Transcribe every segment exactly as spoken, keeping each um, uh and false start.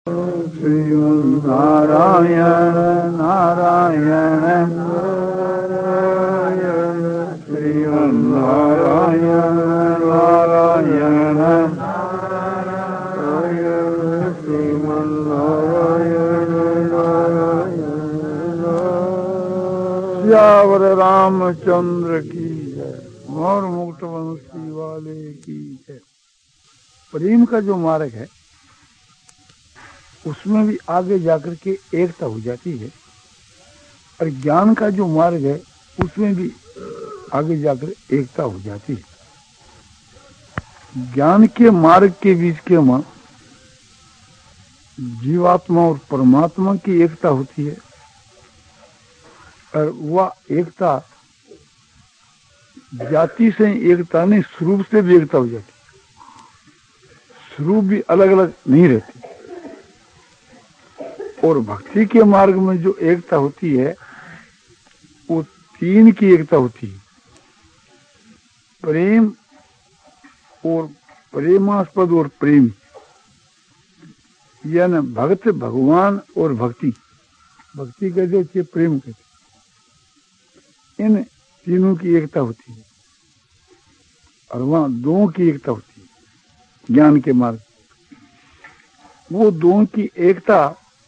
श्रीमन् नारायण नारायण नारायण श्रीमन् नारायण नारायण नारायण श्रीमन् नारायण नारायण। श्यावर रामचंद्र की जय, मोर मुक्त वंशी वाले की जय। प्रेम का जो मार्ग है उसमें भी आगे जाकर के एकता हो जाती है, और ज्ञान का जो मार्ग है उसमें भी आगे जाकर एकता हो जाती है। ज्ञान के मार्ग के बीच के में जीवात्मा और परमात्मा की एकता होती है, और वह एकता जाति से एकता नहीं, स्वरूप से भी एकता हो जाती है। स्वरूप भी अलग अलग नहीं रहती। और भक्ति के मार्ग में जो एकता होती है वो तीन की एकता होती है, प्रेम और प्रेमास्पद और प्रेम, यानी भक्त भगवान और भक्ति। भक्ति कहते हैं, प्रेम कहते, इन तीनों की एकता होती है, और वहां दो की एकता होती है ज्ञान के मार्ग। वो दो की एकता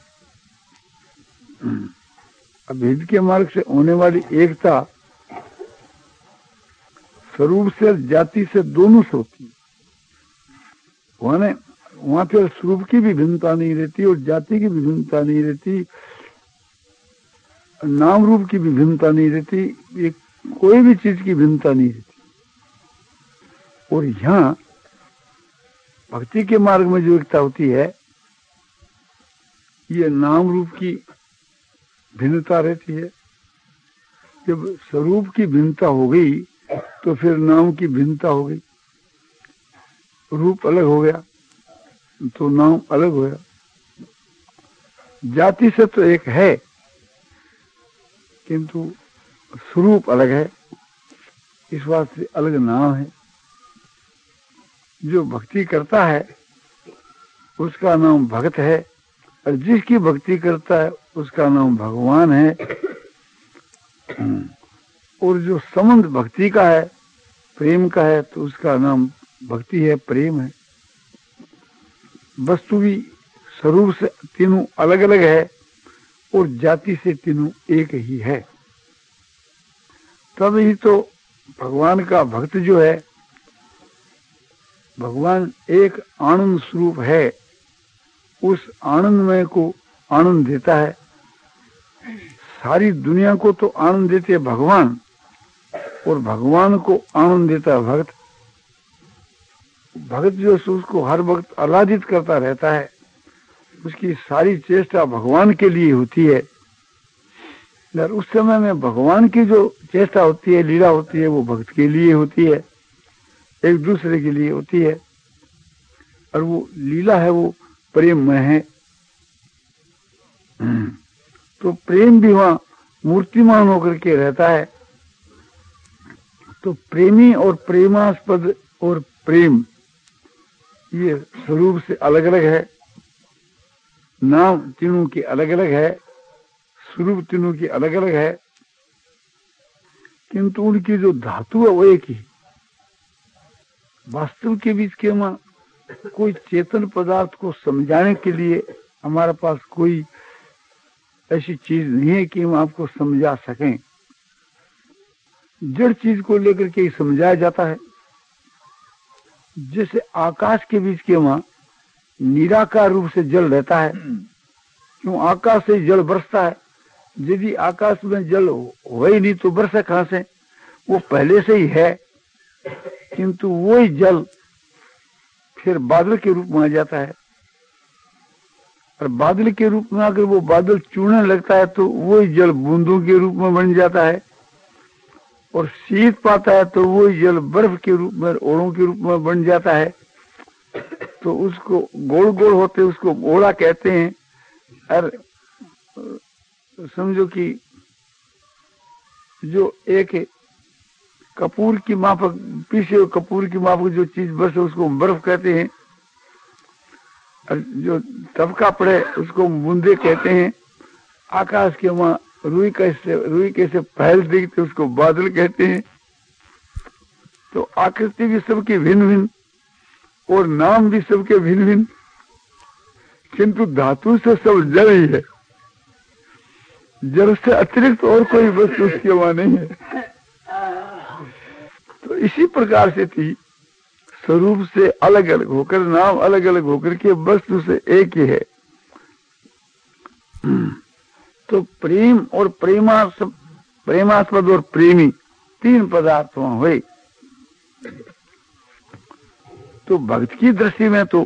अभेद के मार्ग से होने वाली एकता स्वरूप से जाति से दोनों से होती है। वहां वहां पर स्वरूप की भी भिन्नता नहीं रहती और जाति की भी भिन्नता नहीं रहती, नाम रूप की भी भिन्नता नहीं रहती, ये कोई भी चीज की भिन्नता नहीं रहती। और यहाँ भक्ति के मार्ग में जो एकता होती है ये नाम रूप की भिन्नता रहती है। जब स्वरूप की भिन्नता हो गई तो फिर नाम की भिन्नता हो गई। रूप अलग हो गया तो नाम अलग हो गया। जाति से तो एक है किंतु स्वरूप अलग है, इस बात से अलग नाम है। जो भक्ति करता है उसका नाम भक्त है, और जिसकी भक्ति करता है उसका नाम भगवान है। और जो संबंध भक्ति का है, प्रेम का है, तो उसका नाम भक्ति है, प्रेम है। वस्तु भी स्वरूप से तीनों अलग अलग है और जाति से तीनों एक ही है। तब ही तो भगवान का भक्त जो है, भगवान एक आनंद स्वरूप है, उस आनंदमय को आनंद देता है। सारी दुनिया को तो आनंद देते हैं भगवान, और भगवान को आनंद देता है भक्त। भक्त जो है उसको हर वक्त आह्लादित करता रहता है, उसकी सारी चेष्टा भगवान के लिए होती है। और उस समय में भगवान की जो चेष्टा होती है, लीला होती है, वो भक्त के लिए होती है, एक दूसरे के लिए होती है। और वो लीला है वो प्रेममय है। तो प्रेम भी वहां मूर्तिमान होकर के रहता है। तो प्रेमी और प्रेमास्पद और प्रेम ये स्वरूप से अलग अलग है, नाम तीनों की अलग अलग है, स्वरूप तीनों की अलग अलग है, किंतु उनकी जो धातु है वो एक ही। वास्तव के बीच के में कोई चेतन पदार्थ को समझाने के लिए हमारे पास कोई ऐसी चीज नहीं है कि हम आपको समझा सकें। जड़ चीज को लेकर के समझाया जाता है। जैसे आकाश के बीच के वहां निराकार रूप से जल रहता है, क्यों आकाश से जल बरसता है। यदि आकाश में जल हो ही नहीं तो बरसे कहां से, वो पहले से ही है, किंतु वही जल फिर बादल के रूप में आ जाता है, और बादल के रूप में आकर वो बादल चूड़ने लगता है तो वही जल बूंदों के रूप में बन जाता है, और शीत पाता है तो वही जल बर्फ के रूप में, ओड़ों के रूप में बन जाता है। तो उसको गोल गोल होते उसको ओड़ा कहते हैं। और समझो कि जो एक कपूर की माफक, पीछे कपूर की माफक जो चीज बरसे उसको बर्फ कहते हैं। जो टपका पड़े उसको बूंदे कहते हैं। आकाश के वहां रुई कैसे रुई कैसे पहल दिखते उसको बादल कहते हैं। तो आकृति भी सबकी भिन्न भिन्न और नाम भी सबके भिन्न भिन्न, किंतु धातु से सब जड़ ही है। जड़ से अतिरिक्त और कोई वस्तु उसके वहां नहीं है। तो इसी प्रकार से थी, स्वरूप से अलग अलग होकर, नाम अलग अलग होकर के वस्तु से एक ही है। तो प्रेम और प्रेमास्पद प्रेमास्पद और प्रेमी तीन पदार्थ वहां हुए। तो भक्त की दृष्टि में तो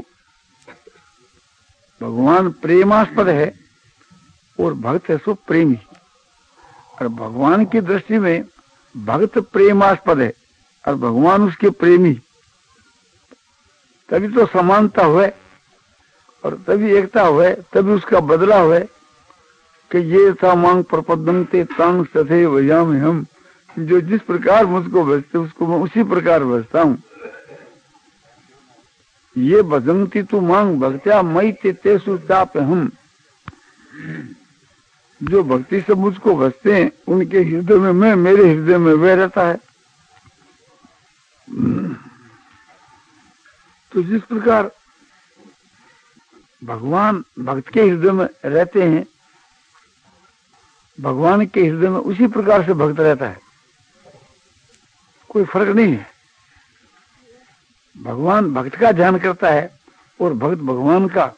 भगवान प्रेमास्पद है और भक्त है सो प्रेमी, और भगवान की दृष्टि में भक्त प्रेमास्पद है और भगवान उसके प्रेमी। तभी तो समानता हुए और तभी एकता हुए, तभी उसका बदला हुए कि ये था मांग प्रपदंते तांग सथे वजाम हम, जो जिस प्रकार मुझको भजते उसको मैं उसी प्रकार भजता हूँ। ये भजंती तू मांग भक्त्या मई ते तेसु चाप हम, जो भक्ति से मुझको भजते हैं उनके हृदय में मैं, मेरे हृदय में वह रहता है। तो जिस प्रकार भगवान भक्त के हृदय में रहते हैं, भगवान के हृदय में उसी प्रकार से भक्त रहता है, कोई फर्क नहीं है। भगवान भक्त का ध्यान करता है और भक्त भगवान का।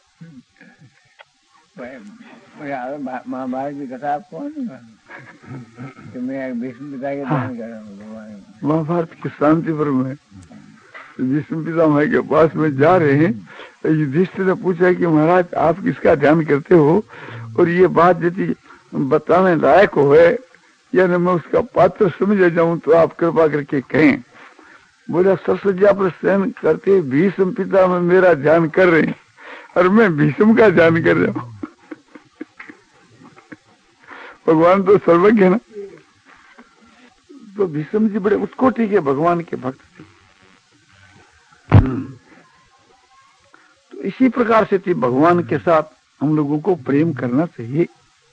महाभारत की कथा आप कौन कि मैं भीष्म पिता के ध्यान कर रहा हूँ भगवान। महाभारत की शांति पर में भीष्म पितामह के पास में जा रहे हैं। युधिष्ठिर ने पूछा कि महाराज आप किसका ध्यान करते हो, और ये बात यदि बताने लायक हो है या न मैं उसका पात्र समझ जाऊं तो आप कृपा करके कहें। बोला सरसज्जा पर शयन करते भीष्म पिता में मेरा ध्यान कर रहे हैं और मैं भीष्म का ध्यान कर रहा हूँ। भगवान तो सर्वज्ञ है ना। तो भीष्म जी बड़े उत्कोटि के भगवान के भक्त थे। तो इसी प्रकार से थी भगवान के साथ हम लोगों को प्रेम करना चाहिए।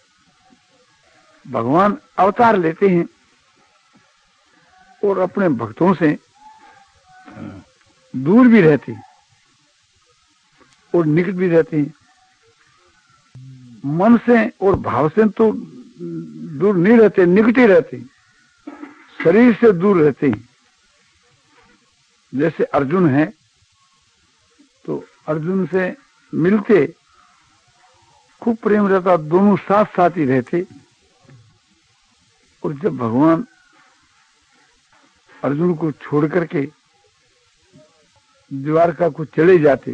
भगवान अवतार लेते हैं और अपने भक्तों से दूर भी रहते हैं और निकट भी रहते हैं। मन से और भाव से तो दूर नहीं रहते, निकट ही रहते हैं, शरीर से दूर रहते हैं। जैसे अर्जुन है तो अर्जुन से मिलते खूब प्रेम रहता, दोनों साथ साथ ही रहते। और जब भगवान अर्जुन को छोड़ करके द्वारका को चले जाते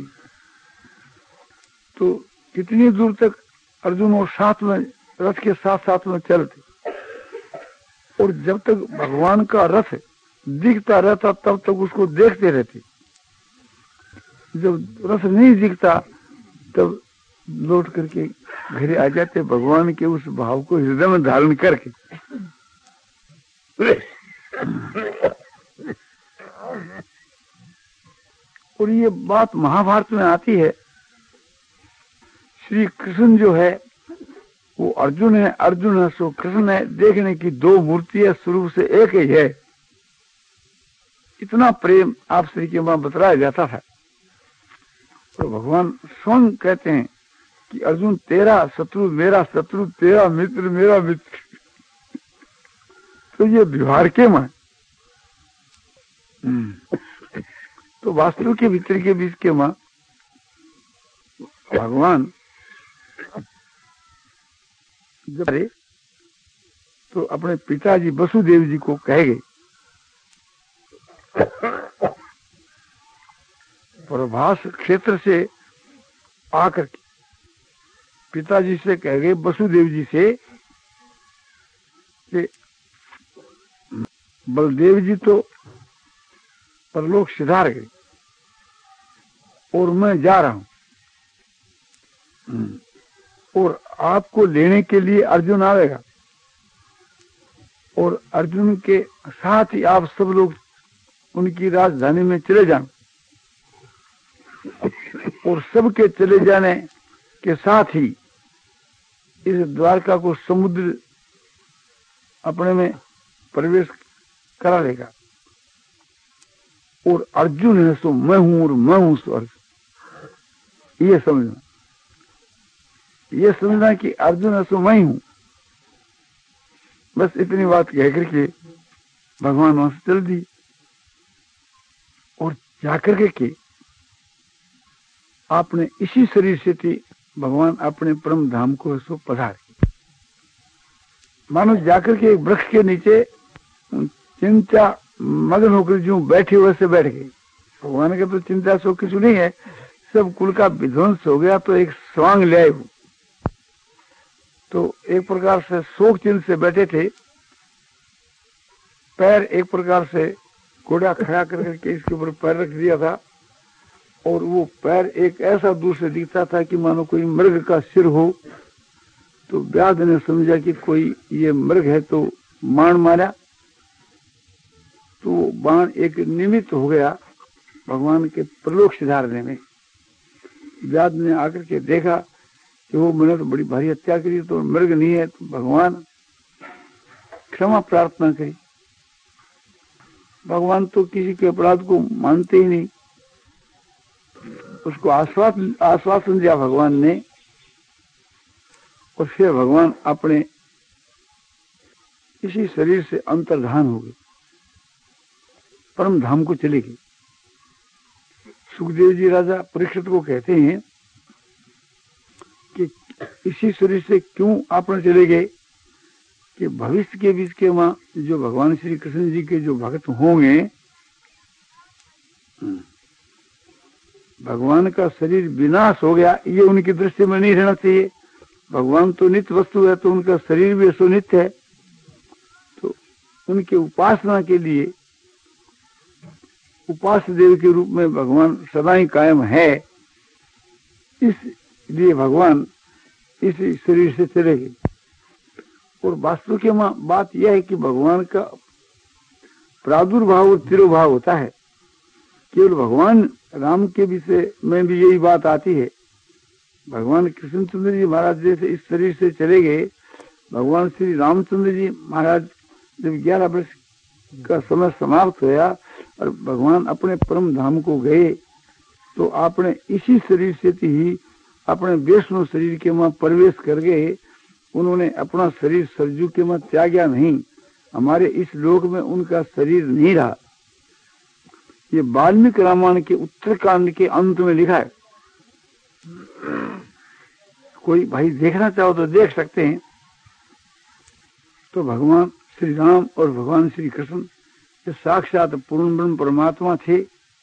तो कितनी दूर तक अर्जुन और साथ में रथ के साथ साथ में चलते, और जब तक भगवान का रथ दिखता रहता तब तक उसको देखते रहते। जब रथ नहीं दिखता तब लौट करके घर आ जाते, भगवान के उस भाव को हृदय में धारण करके। और ये बात महाभारत में आती है। श्री कृष्ण जो है वो अर्जुन है, अर्जुन है सो कृष्ण है, देखने की दो मूर्तियां स्वरूप से एक ही है। इतना प्रेम आप श्री के वहां बतलाया जाता था। तो भगवान स्वयं कहते हैं कि अर्जुन तेरा शत्रु मेरा शत्रु, तेरा मित्र मेरा मित्र। तो ये व्यवहार के में तो वास्तव के भीतर के बीच के मां भगवान जब अरे तो अपने पिताजी वसुदेव जी को कह गए, प्रभास क्षेत्र से आकर पिताजी से कह गए वसुदेव जी से कि बलदेव जी तो परलोक सिधार गए और मैं जा रहा हूं, और आपको लेने के लिए अर्जुन आएगा और अर्जुन के साथ ही आप सब लोग उनकी राजधानी में चले जाएं। और सबके चले जाने के साथ ही इस द्वारका को समुद्र अपने में प्रवेश करा लेगा। और अर्जुन है सो मैं हूं और मैं हूं सो अर्जुन, ये समझना, ये समझना कि अर्जुन है सो मैं हूं। बस इतनी बात कह करके भगवान वहां से चल दी और जाकर के, के आपने इसी शरीर से थी भगवान अपने परम धाम को सो पधार। मानो जाकर के एक वृक्ष के नीचे चिंता मगन होकर जो बैठे वैसे बैठ गए। भगवान के तो चिंता सो किसी नहीं है, सब कुल का विध्वंस हो गया तो एक स्वांग ले आए वो, तो एक प्रकार से शोक चिन्ह से बैठे थे। पैर एक प्रकार से घोड़ा खड़ा करके इसके ऊपर पैर रख दिया था और वो पैर एक ऐसा दूर से दिखता था कि मानो कोई मृग का सिर हो। तो व्याध ने समझा कि कोई ये मृग है तो बाण मारा, तो बाण एक निमित्त हो गया भगवान के प्रलोक सिधारने में। व्याध ने आकर के देखा कि वो मैंने तो बड़ी भारी हत्या करी, तो मृग नहीं है, तो भगवान क्षमा प्रार्थना करी। भगवान तो किसी के अपराध को मानते ही नहीं, उसको आश्वासन आश्वासन दिया भगवान ने और फिर भगवान अपने इसी शरीर से अंतर्धान हो गए, परम धाम को चले गए। सुखदेव जी राजा परीक्षित को कहते हैं कि इसी शरीर से क्यों आपने चले गए कि भविष्य के बीच के वहां जो भगवान श्री कृष्ण जी के जो भक्त होंगे, भगवान का शरीर विनाश हो गया ये उनकी दृष्टि में नहीं रहना चाहिए। भगवान तो नित्य वस्तु है, तो उनका शरीर भी ऐसो नित्य है, तो उनके उपासना के लिए उपास्य देव के रूप में भगवान सदा ही कायम है। इसलिए भगवान इस शरीर से चले गए। और वास्तव की बात यह है कि भगवान का प्रादुर्भाव और तिरोभाव होता है। केवल भगवान राम के विषय में भी यही बात आती है। भगवान कृष्णचंद्र जी महाराज जैसे इस शरीर से चले गए, भगवान श्री रामचंद्र जी महाराज जब ग्यारह वर्ष का समय समाप्त होया और भगवान अपने परम धाम को गए, तो आपने इसी शरीर से ही अपने वैष्णव शरीर के वहां प्रवेश कर गए। उन्होंने अपना शरीर सरजू के वहां त्यागा नहीं, हमारे इस लोक में उनका शरीर नहीं रहा। ये वाल्मीकि रामायण के उत्तरकांड के अंत में लिखा है, कोई भाई देखना चाहो तो देख सकते हैं। तो भगवान श्री राम और भगवान श्री कृष्ण ये साक्षात पूर्ण ब्रह्म परमात्मा थे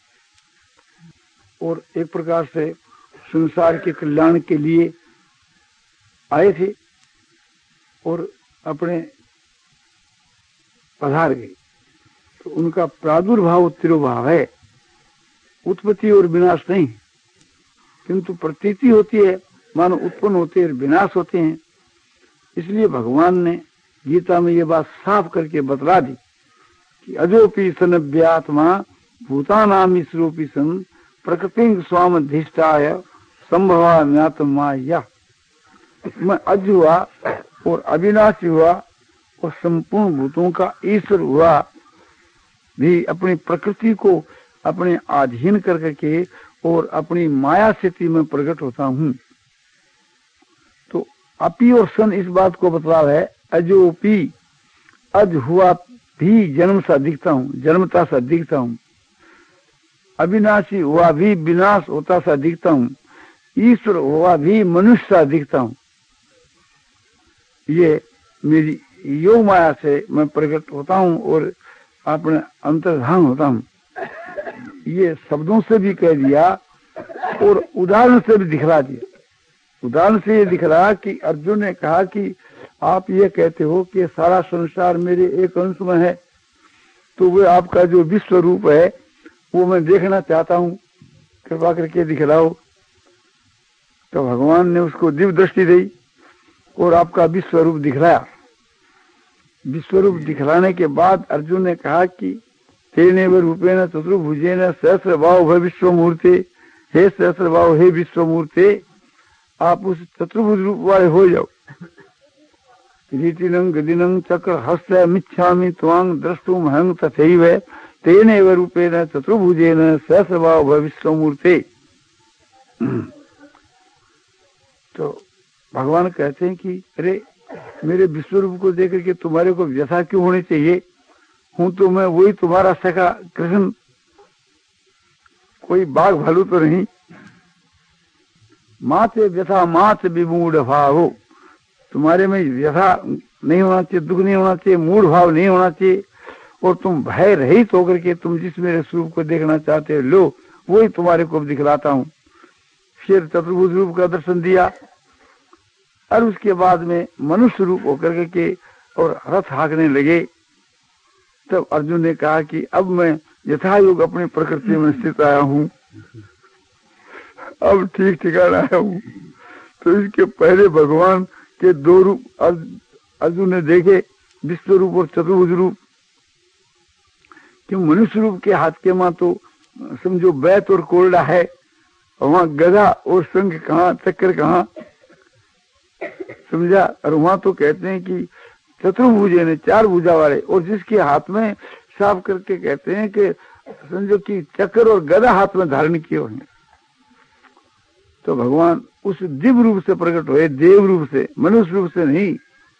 और एक प्रकार से संसार के कल्याण के लिए आए थे और अपने पधार गए। तो उनका प्रादुर्भाव तिरोभाव है, उत्पत्ति और विनाश नहीं, किंतु प्रतीति होती है, मानो उत्पन्न होते हैं विनाश होते हैं। इसलिए भगवान ने गीता में ये बात साफ करके बतला दी कि अजोपि सनव्यात्मा भूतानाम ईश्वरोपि सन प्रकृति स्वामधिष्ठाय संभवा ज्ञातमाया। मैं अज हुआ और अविनाशी हुआ और संपूर्ण भूतों का ईश्वर हुआ भी अपनी प्रकृति को अपने अधीन करके के और अपनी माया स्थिति में प्रकट होता हूँ। तो अपी और सन इस बात को बतला है, अजोपी अज हुआ भी जन्म सा दिखता हूँ, जन्मता सा दिखता हूँ, अविनाशी हुआ भी विनाश होता सा दिखता हूँ, ईश्वर हुआ भी मनुष्य सा दिखता हूँ। ये मेरी योग माया से मैं प्रकट होता हूँ और अपने अंतर्धान होता हूँ। ये शब्दों से भी कह दिया और उदाहरण से भी दिखला दिया। उदाहरण से ये दिख रहा कि अर्जुन ने कहा कि आप ये कहते हो कि सारा संसार मेरे एक अंश में है, तो वो आपका जो विश्व रूप है वो मैं देखना चाहता हूँ, कृपा करके दिखलाओ। तो भगवान ने उसको दिव्य दृष्टि दी और आपका विश्व रूप दिखलाया। विश्व रूप दिखलाने के बाद अर्जुन ने कहा कि तेने व रूपेण चतुर्भुजेन सहस्र भाव विश्व मूर्ति हे सहस्रभाव, हे विश्वमूर्ते, आप उस चतुर्भुज रूप वाले हो जाओ। रीतिनं गदिनं चक्र हस्त मिच्छामि त्वांग द्रष्टुम हंग तथैव तेनैव रूपेण चतुर्भुजेन सहस्रभाव भव विश्वमूर्ते। तो भगवान कहते हैं कि अरे मेरे विश्व रूप को देख करके तुम्हारे को व्यथा क्यों होनी चाहिए? हूं तो मैं वही तुम्हारा सखा कृष्ण, कोई बाघ भालू तो नहीं। माते व्यथा मात विमूढ़ भाव, तुम्हारे में व्यथा नहीं होना चाहिए, दुख नहीं होना चाहिए, मूढ़ भाव नहीं होना चाहिए, और तुम भय रहित होकर के तुम जिस मेरे स्वरूप को देखना चाहते हो, लो वही तुम्हारे को दिखलाता हूँ। फिर चतुर्भुज रूप का दर्शन दिया और उसके बाद में मनुष्य रूप होकर के और रथ हाँकने लगे। तब अर्जुन ने कहा कि अब मैं यथायोग अपनी प्रकृति में स्थित आया हूँ, अब ठीक ठिकाना आया हूँ। तो इसके पहले भगवान के दो रूप अर्जुन ने देखे, विश्व रूप और चतुर्भुज रूप। क्यों मनुष्य रूप के हाथ के मां तो समझो बैत और कोल्डा है, वहां गधा और शंख कहाँ, चक्कर कहाँ, समझा। और वहां तो कहते हैं कि चतुर्भुजे ने, चार भुजा वाले, और जिसके हाथ में साफ करके कहते हैं कि समझो कि चक्कर और गदा हाथ में धारण किए हुए हैं। तो भगवान उस दिव्य रूप से प्रकट हुए, देव रूप से, मनुष्य रूप से नहीं।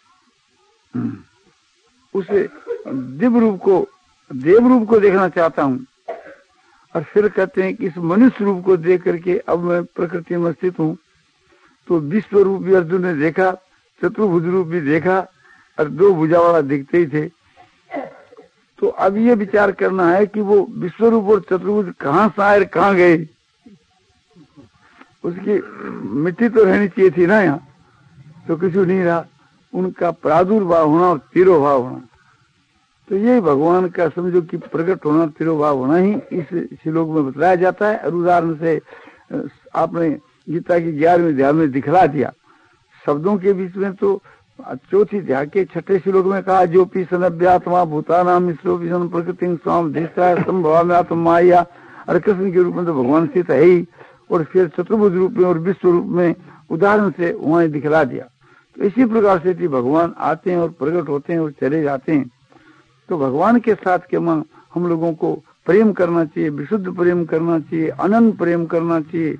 उसे दिव्य रूप को, देव रूप को देखना चाहता हूँ। और फिर कहते हैं कि इस मनुष्य रूप को देख करके अब मैं प्रकृति में स्थित हूँ। तो विश्व रूप भी अर्जुन ने देखा, चतुर्भुज रूप भी देखा, और दो भुजा वाला दिखते ही थे। तो अब ये विचार करना है कि वो विश्व रूप और चतुर्भुज कहाँ से आए, कहाँ गए। उसकी मिट्टी तो रहनी चाहिए थी ना यहाँ, तो कुछ नहीं रहा। उनका प्रादुर्भाव होना और तिरोभाव होना, तो ये भगवान का समझो कि प्रकट होना, तिरोभाव होना ही इस श्लोक में बताया जाता है। और उदाहरण से आपने गीता की ग्यारहवीं अध्याय में दिखला दिया। शब्दों के बीच में तो चौथी अध्याय के छठे श्लोक में कहा, जो पी सनभ्यात्मा भूतानाम ईश्वरों प्रकृति स्वाम धीष्टा संभवाम्यात्म माया। और कृष्ण के रूप में तो भगवान स्थित है ही, और फिर चतुर्भुज रूप में और विश्व रूप में उदाहरण से वहां दिखला दिया। तो इसी प्रकार से भगवान आते हैं और प्रकट होते हैं और चले जाते हैं। तो भगवान के साथ के मां हम लोगों को प्रेम करना चाहिए, विशुद्ध प्रेम करना चाहिए, अनंत प्रेम करना चाहिए।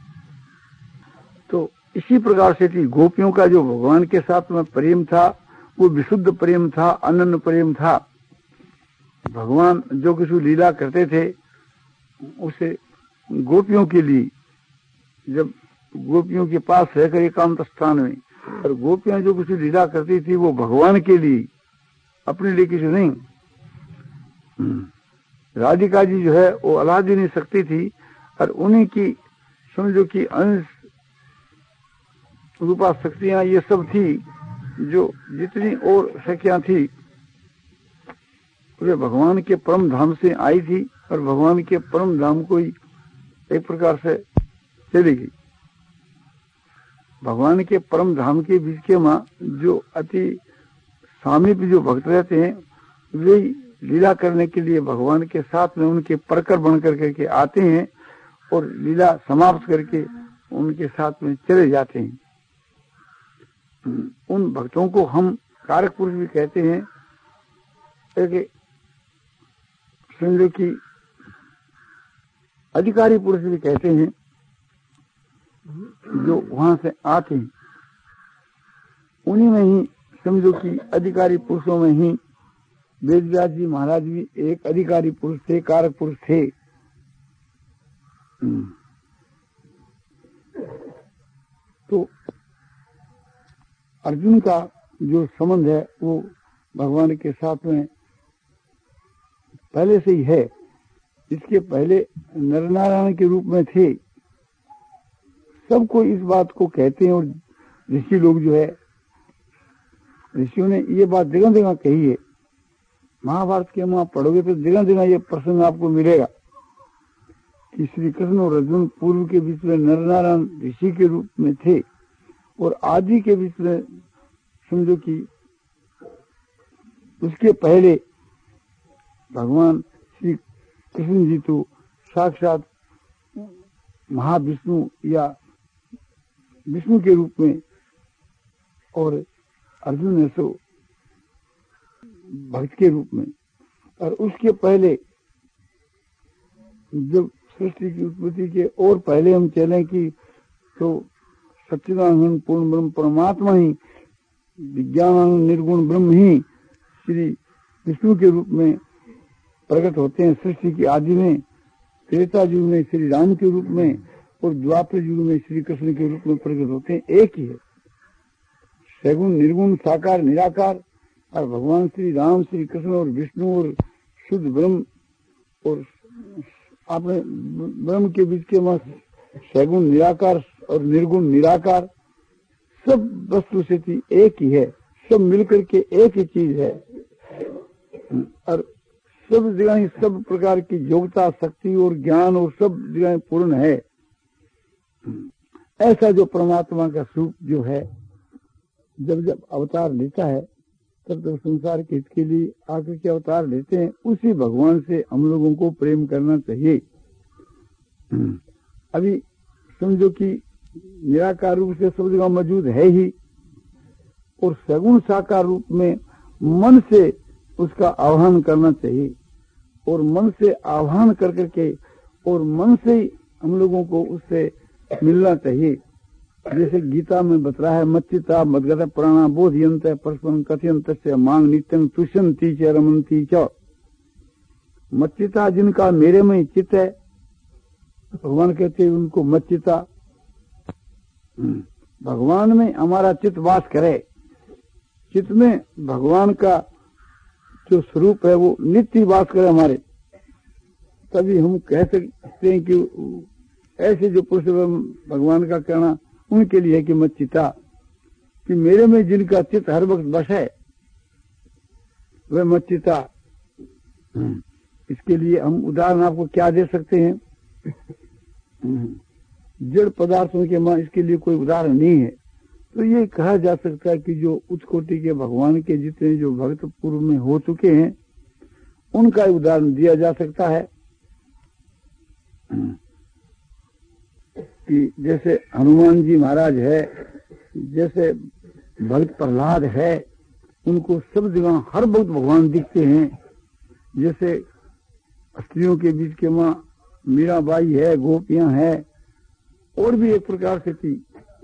तो इसी प्रकार से थी गोपियों का जो भगवान के साथ में प्रेम था, वो विशुद्ध प्रेम था, अनन्य प्रेम था। भगवान जो कुछ लीला करते थे उसे गोपियों के लिए, जब गोपियों के पास रहकर एकांत स्थान में, और गोपियां जो कुछ लीला करती थी वो भगवान के लिए, अपने लिए किसी नहीं। राधिका जी जो है वो अलादीन शक्ति थी, और उन्हीं की समझो कि अंश रूपा शक्तियां ये सब थी। जो जितनी और शक्तियां थी वे भगवान के परम धाम से आई थी, और भगवान के परम धाम को ही एक प्रकार से चलेगी। भगवान के परम धाम के बीच के मां जो अति सामीप जो भक्त रहते हैं, वे लीला करने के लिए भगवान के साथ में उनके परकर बन करके के आते हैं, और लीला समाप्त करके उनके साथ में चले जाते हैं। उन भक्तों को हम कारक पुरुष भी कहते हैं, एक समझो कि अधिकारी पुरुष भी कहते हैं, जो वहां से आते हैं। उन्हीं में ही समझो कि अधिकारी पुरुषों में ही वेदव्यास जी महाराज भी एक अधिकारी पुरुष थे, कारक पुरुष थे। तो अर्जुन का जो संबंध है वो भगवान के साथ में पहले से ही है। इसके पहले नरनारायण के रूप में थे। सबको इस बात को कहते हैं, और ऋषि लोग जो है, ऋषियों ने ये बात जगह जगह कही है। महाभारत के वहां पढ़ोगे तो जगह जगह ये प्रसंग आपको मिलेगा कि श्री कृष्ण और अर्जुन पूर्व के बीच में नरनारायण ऋषि के रूप में थे, और आदि के बीच में समझो कि उसके पहले भगवान श्री कृष्ण जी तो साक्षात महाविष्णु या विष्णु के रूप में, और अर्जुन है सो भक्त के रूप में। और उसके पहले जब सृष्टि की उत्पत्ति के और पहले हम चलें कि तो सच्चिदानंद पूर्ण ब्रह्म परमात्मा ही, विज्ञानानंद निर्गुण ब्रह्म ही श्री विष्णु के रूप में प्रकट होते हैं। सृष्टि की आदि में, त्रेता युग में श्री राम के रूप में, और द्वापर युग में श्री कृष्ण के रूप में प्रकट होते हैं। एक ही है, सगुण निर्गुण साकार निराकार। और भगवान श्री राम, श्री कृष्ण और विष्णु और शुद्ध ब्रह्म और आपने ब्रह्म के बीच के मत सगुण निराकार और निर्गुण निराकार सब वस्तु से थी एक ही है, सब मिलकर के एक ही चीज है। और सब जगह सब प्रकार की योग्यता, शक्ति और ज्ञान और सब जगह पूर्ण है। ऐसा जो परमात्मा का स्वरूप जो है, जब जब अवतार लेता है तब तब संसार के हित के लिए आकर के अवतार लेते हैं। उसी भगवान से हम लोगों को प्रेम करना चाहिए। अभी समझो कि निराकार रूप से सब जगह मौजूद है ही, और सगुण साकार रूप में मन से उसका आह्वान करना चाहिए, और मन से आह्वान कर करके और मन से ही हम लोगों को उससे मिलना चाहिए। जैसे गीता में बता है, मच्चिता मदगत प्राणा बोधयंत परस्परम कथयंत से मांग नित्यं तुष्यंती च रमंती च। मच्चिता जिनका मेरे में चित्त है, भगवान कहते हैं उनको मच्चिता। भगवान में हमारा चित्त वास करे, चित्त में भगवान का जो स्वरूप है वो नित्य वास करे हमारे, तभी हम कह सकते हैं कि ऐसे जो पुरुष भगवान का कहना उनके लिए है कि मच्चिता, कि मेरे में जिनका चित्त हर वक्त बस है वह मच्चिता। इसके लिए हम उदाहरण आपको क्या दे सकते हैं? जड़ पदार्थों के मां इसके लिए कोई उदाहरण नहीं है। तो ये कहा जा सकता है कि जो उच्च कोटि के भगवान के जितने जो भक्त पूर्व में हो चुके हैं उनका उदाहरण दिया जा सकता है। कि जैसे हनुमान जी महाराज है, जैसे भक्त प्रहलाद है, उनको सब जगह हर वक्त भगवान दिखते हैं। जैसे स्त्रियों के बीच के माँ मीराबाई है, गोपियां है, और भी एक प्रकार से थी।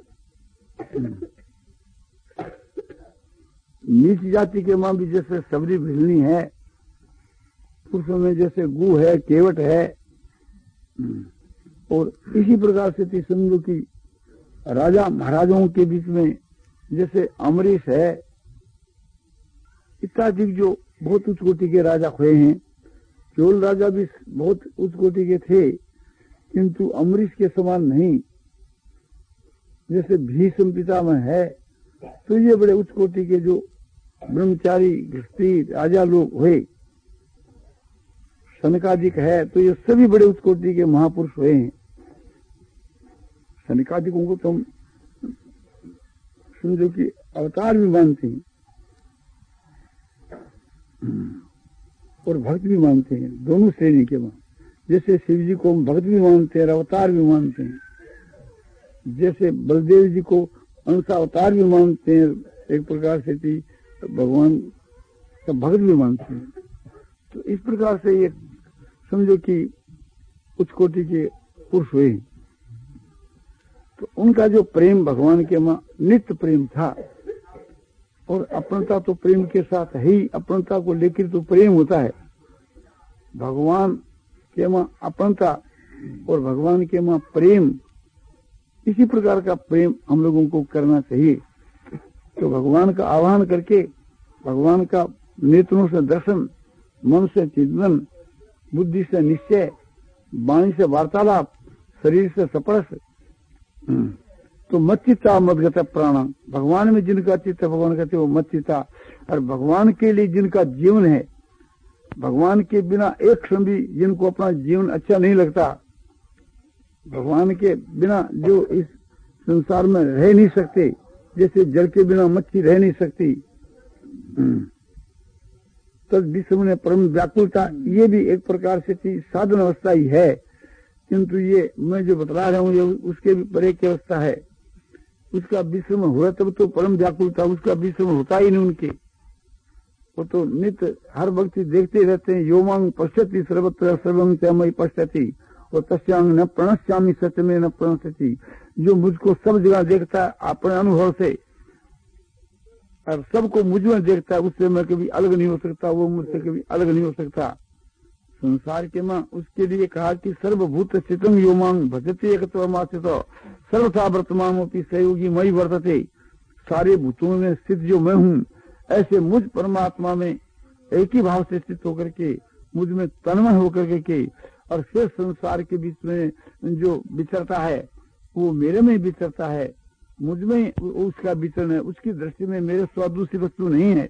नीच जाति के माँ भी जैसे सबरी भिलनी है, पुरुषों में जैसे गु है, केवट है, और इसी प्रकार से थी समझो कि राजा महाराजाओं के बीच में जैसे अमरीश है, इत्यादि जो बहुत उच्च कोटि के राजा हुए हैं। चोल राजा भी बहुत उच्च कोटि के थे, किंतु अमरीश के समान नहीं। जैसे भीष्म पितामह है, तो ये बड़े उच्च कोटि के जो ब्रह्मचारी गृहस्थी राजा लोग हुए। सनकादिक है, तो ये सभी बड़े उच्च कोटि के महापुरुष हुए हैं। सनकादिकों को तो हम समझो कि अवतार भी मानते हैं और भक्त भी मानते हैं, दोनों श्रेणी के मान। जैसे शिव जी को हम भक्त भी मानते हैं, अवतार भी मानते हैं। जैसे बलदेव जी को अंशा अवतार भी मानते हैं, एक प्रकार से थी भगवान का भक्त भी मानते हैं। तो इस प्रकार से ये समझो कि उच्च कोटि के पुरुष हुए। तो उनका जो प्रेम भगवान के मां नित्य प्रेम था, और अपनता तो प्रेम के साथ ही, अपनता को लेकर तो प्रेम होता है। भगवान के मां अपनता और भगवान के मां प्रेम, इसी प्रकार का प्रेम हम लोगों को करना चाहिए। तो भगवान का आह्वान करके, भगवान का नेत्रों से दर्शन, मन से चिंतन, बुद्धि से निश्चय, वाणी से वार्तालाप, शरीर से स्पर्श, तो मच्चिता मदगत प्राणा। भगवान में जिनका चित्त, भगवान कहते वो मच्चिता। और भगवान के लिए जिनका जीवन है, भगवान के बिना एक क्षण भी जिनको अपना जीवन अच्छा नहीं लगता, भगवान के बिना जो इस संसार में रह नहीं सकते, जैसे जल के बिना मच्छी रह नहीं सकती, तद विश्व में परम व्याकुलता, ये भी एक प्रकार से साधन अवस्था ही है। किंतु ये मैं जो बतला रहा हूँ ये उसके भी परे की अवस्था है। उसका विश्रम हुआ तब तो परम व्याकुलता, उसका विश्रम होता ही नहीं उनके। वो तो नित्य हर वक्त देखते रहते हैं। योमांग पश्यति सर्वत्र सर्वं च मयि पश्यति और तस्यांग न प्रणश्यामि सच में न प्रणश्यति। जो मुझको सब जगह देखता है अपने अनुभव से और सबको मुझ में देखता है, उससे मैं कभी अलग नहीं हो सकता, वो मुझसे कभी अलग नहीं हो सकता। संसार के मां उसके लिए कहा कि सर्वभूत स्थितं यो मां भजते एकत्वमास्थितो सर्वथा वर्तमानोपि सहयोगी मई वर्तते। सारे भूतों में स्थित जो मैं हूँ, ऐसे मुझ परमात्मा में एक ही भाव से स्थित होकर के, मुझ में तन्मय होकर के, के और फिर संसार के बीच में जो विचरता है वो मेरे में विचरता है, मुझ में उसका विचरण है। उसकी दृष्टि में मेरे स्व दूसरी वस्तु नहीं है,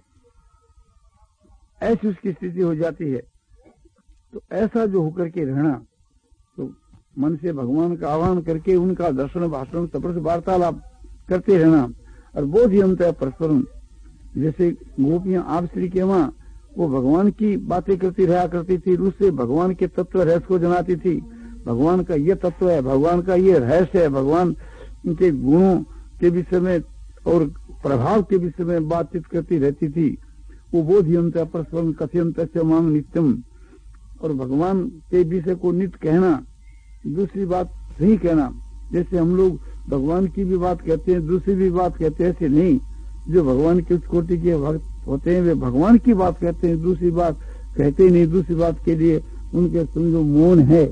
ऐसी उसकी स्थिति हो जाती है। तो ऐसा जो होकर के रहना, तो मन से भगवान का आह्वान करके उनका दर्शन भाषण तपस वार्तालाप करते रहना और बोध यमता परस्परम। जैसे गोपियां आप श्री के वहां वो भगवान की बातें करती रहा करती थी, उससे भगवान के तत्व रहस्य को जनाती थी। भगवान का ये तत्व है, भगवान का ये रहस्य है, भगवान के गुणों के विषय में और प्रभाव के विषय में बातचीत करती रहती थी। वो बोध यमता परस्परम कथयंत मांग नित्यम। और भगवान के विषय को नित्य कहना, दूसरी बात नहीं कहना। जैसे हम लोग भगवान की भी बात कहते हैं, दूसरी भी बात कहते हैं, ऐसे नहीं। जो भगवान के उच्च कोटि के भक्त होते हैं वे भगवान की बात कहते हैं, दूसरी बात कहते ही नहीं। दूसरी बात के लिए उनके समझो मौन है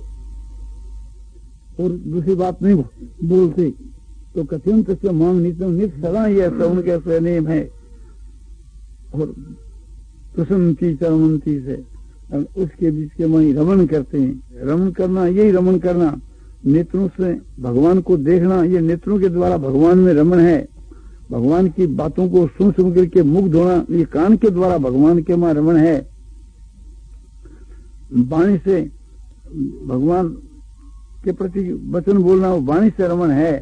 और दूसरी बात नहीं बोलते। तो कथन तस्य मांग नित्य नित्य सदा ही ऐसा उनके स्वयं है। और प्रसन्नति चरमंती से उसके बीच के वही रमन करते हैं। रमन करना, यही रमन करना, नेत्रों से भगवान को देखना, ये नेत्रों के द्वारा भगवान में रमन है। भगवान की बातों को सुन सुन करके मुग्ध होना, ये कान के द्वारा भगवान के वहां रमन है। वाणी से भगवान के प्रति वचन बोलना, वो वाणी से रमन है।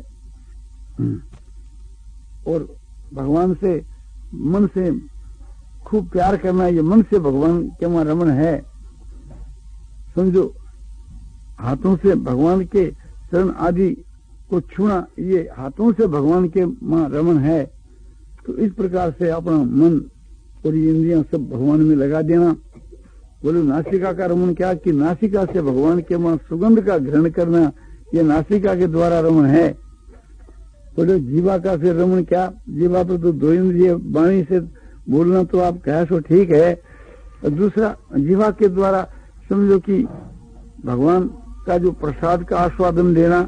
और भगवान से मन से खूब प्यार करना, ये मन से भगवान के वहां रमन है। समझो हाथों से भगवान के चरण आदि को छूना, ये हाथों से भगवान के वहां रमन है। तो इस प्रकार से अपना मन और ये इंद्रियां सब भगवान में लगा देना। बोलो नासिका का रमन क्या, कि नासिका से भगवान के वहां सुगंध का ग्रहण करना, ये नासिका के द्वारा रमन है। बोलो जीवा का फिर रमन क्या, जीवा पर तो दो इंद्रिय, वाणी से बोलना तो आप कह सो ठीक है। और दूसरा जीवा के द्वारा समझो कि भगवान का जो प्रसाद का आस्वादन देना,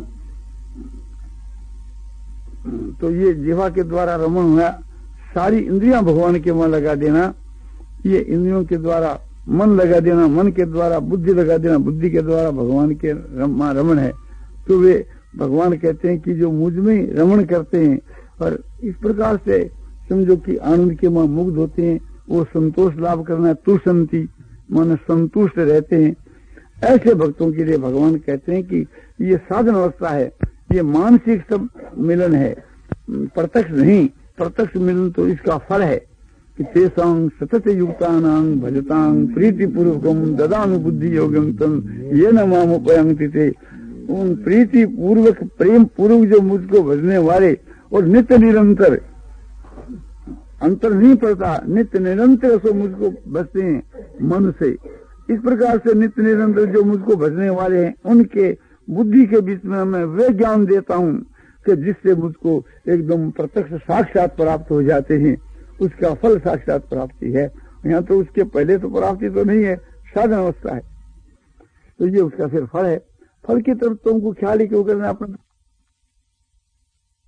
तो ये जीवा के द्वारा रमन हुआ। सारी इंद्रियां भगवान के वहां लगा देना, ये इंद्रियों के द्वारा मन लगा देना, मन के द्वारा बुद्धि लगा देना, बुद्धि के द्वारा भगवान के वहां रमन है। तो वे भगवान कहते हैं कि जो मुझ में रमन करते हैं और इस प्रकार से समझो कि आनंद के वहां मुग्ध होते हैं, वो संतोष लाभ करना, तुषंती माने संतुष्ट रहते हैं। ऐसे भक्तों के लिए भगवान कहते हैं कि ये साधन अवस्था है, ये मानसिक सब मिलन है, प्रत्यक्ष नहीं। प्रत्यक्ष मिलन तो इसका फल है कि तेसांग सतत युक्तानां भजतांग प्रीति पूर्वकम ददामि बुद्धि योगम तम ये न माम उपयांति थे। उन प्रीति पूर्वक प्रेम पूर्वक जो मुझको भजने वाले और नित्य निरंतर, अंतर नहीं पड़ता, नित्य निरंतर सो मुझको भजते हैं मन से। इस प्रकार से नित्य निरंतर जो मुझको भजने वाले हैं, उनके बुद्धि के बीच में मैं वे ज्ञान देता हूँ कि जिससे मुझको एकदम प्रत्यक्ष साक्षात प्राप्त हो जाते हैं। उसका फल साक्षात प्राप्ति है। यहाँ तो उसके पहले तो प्राप्ति तो नहीं है, साधन अवस्था है। तो ये उसका फिर फल है। फल की तरफ तुमको ख्याल ही क्यों करना अपना।